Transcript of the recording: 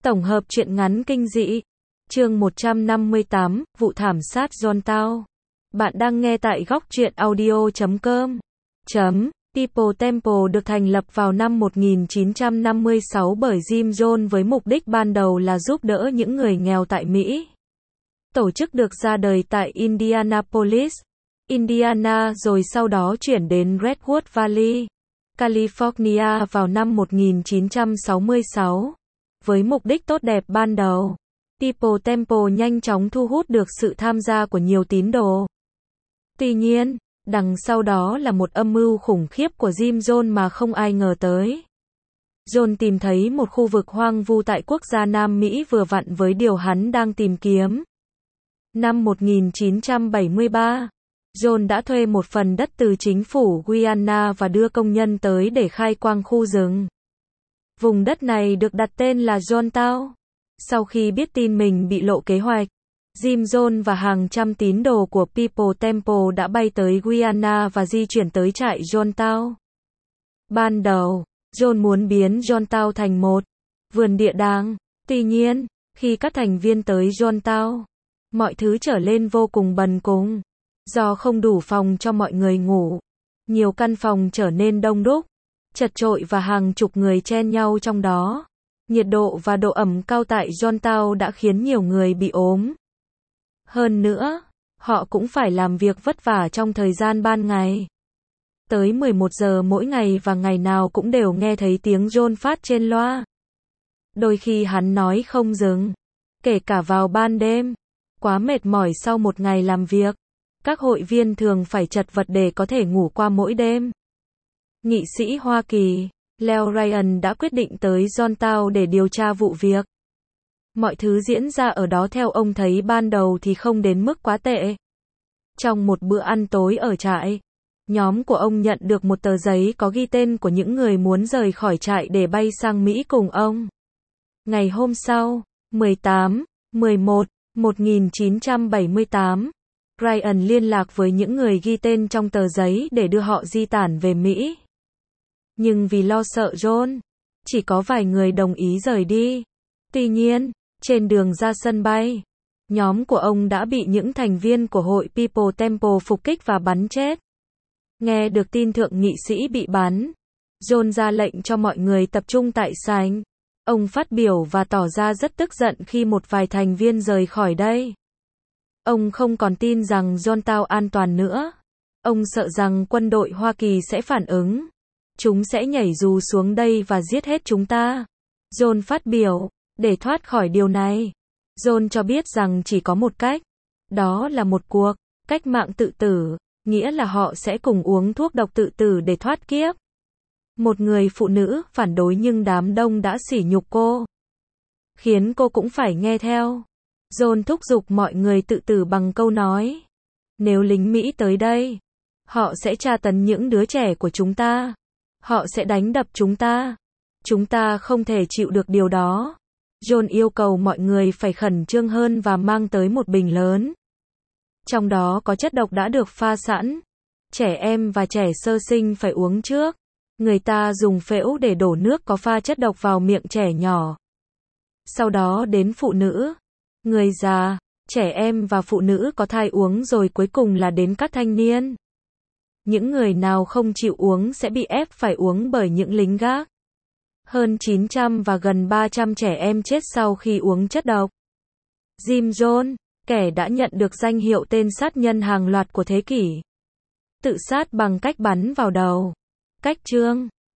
Tổng hợp truyện ngắn kinh dị. Chương 158, vụ thảm sát Johnstown. Bạn đang nghe tại góc truyện audio.com. People Temple được thành lập vào năm 1956 bởi Jim Jones với mục đích ban đầu là giúp đỡ những người nghèo tại Mỹ. Tổ chức được ra đời tại Indianapolis, Indiana rồi sau đó chuyển đến Redwood Valley, California vào năm 1966. Với mục đích tốt đẹp ban đầu, People Temple nhanh chóng thu hút được sự tham gia của nhiều tín đồ. Tuy nhiên, đằng sau đó là một âm mưu khủng khiếp của Jim Jones mà không ai ngờ tới. Jones tìm thấy một khu vực hoang vu tại quốc gia Nam Mỹ vừa vặn với điều hắn đang tìm kiếm. Năm 1973, Jones đã thuê một phần đất từ chính phủ Guyana và đưa công nhân tới để khai quang khu rừng. Vùng đất này được đặt tên là Johnstown. Sau khi biết tin mình bị lộ kế hoạch, Jim Jones và hàng trăm tín đồ của People Temple đã bay tới Guyana và di chuyển tới trại Johnstown. Ban đầu, Jones muốn biến Johnstown thành một vườn địa đàng. Tuy nhiên, khi các thành viên tới Johnstown, mọi thứ trở lên vô cùng bần cùng. Do không đủ phòng cho mọi người ngủ, nhiều căn phòng trở nên đông đúc, chật chội và hàng chục người chen nhau trong đó. Nhiệt độ và độ ẩm cao tại Johnstown đã khiến nhiều người bị ốm. Hơn nữa, họ cũng phải làm việc vất vả trong thời gian ban ngày. Tới 11 giờ mỗi ngày và ngày nào cũng đều nghe thấy tiếng John phát trên loa. Đôi khi hắn nói không dừng, kể cả vào ban đêm. Quá mệt mỏi sau một ngày làm việc, các hội viên thường phải chật vật để có thể ngủ qua mỗi đêm. Nghị sĩ Hoa Kỳ, Leo Ryan đã quyết định tới Johnstown để điều tra vụ việc. Mọi thứ diễn ra ở đó theo ông thấy ban đầu thì không đến mức quá tệ. Trong một bữa ăn tối ở trại, nhóm của ông nhận được một tờ giấy có ghi tên của những người muốn rời khỏi trại để bay sang Mỹ cùng ông. Ngày hôm sau, 18/11/1978, Ryan liên lạc với những người ghi tên trong tờ giấy để đưa họ di tản về Mỹ. Nhưng vì lo sợ John, chỉ có vài người đồng ý rời đi. Tuy nhiên, trên đường ra sân bay, nhóm của ông đã bị những thành viên của hội People Temple phục kích và bắn chết. Nghe được tin thượng nghị sĩ bị bắn, John ra lệnh cho mọi người tập trung tại sảnh. Ông phát biểu và tỏ ra rất tức giận khi một vài thành viên rời khỏi đây. Ông không còn tin rằng Johnstown an toàn nữa. Ông sợ rằng quân đội Hoa Kỳ sẽ phản ứng. Chúng sẽ nhảy dù xuống đây và giết hết chúng ta. John phát biểu, để thoát khỏi điều này, John cho biết rằng chỉ có một cách. Đó là một cuộc cách mạng tự tử, nghĩa là họ sẽ cùng uống thuốc độc tự tử để thoát kiếp. Một người phụ nữ phản đối nhưng đám đông đã sỉ nhục cô, khiến cô cũng phải nghe theo. John thúc giục mọi người tự tử bằng câu nói: nếu lính Mỹ tới đây, họ sẽ tra tấn những đứa trẻ của chúng ta. Họ sẽ đánh đập chúng ta. Chúng ta không thể chịu được điều đó. John yêu cầu mọi người phải khẩn trương hơn và mang tới một bình lớn. Trong đó có chất độc đã được pha sẵn. Trẻ em và trẻ sơ sinh phải uống trước. Người ta dùng phễu để đổ nước có pha chất độc vào miệng trẻ nhỏ. Sau đó đến phụ nữ, người già, trẻ em và phụ nữ có thai uống rồi cuối cùng là đến các thanh niên. Những người nào không chịu uống sẽ bị ép phải uống bởi những lính gác. Hơn 900 và gần 300 trẻ em chết sau khi uống chất độc. Jim Jones, kẻ đã nhận được danh hiệu tên sát nhân hàng loạt của thế kỷ, tự sát bằng cách bắn vào đầu. Cách chương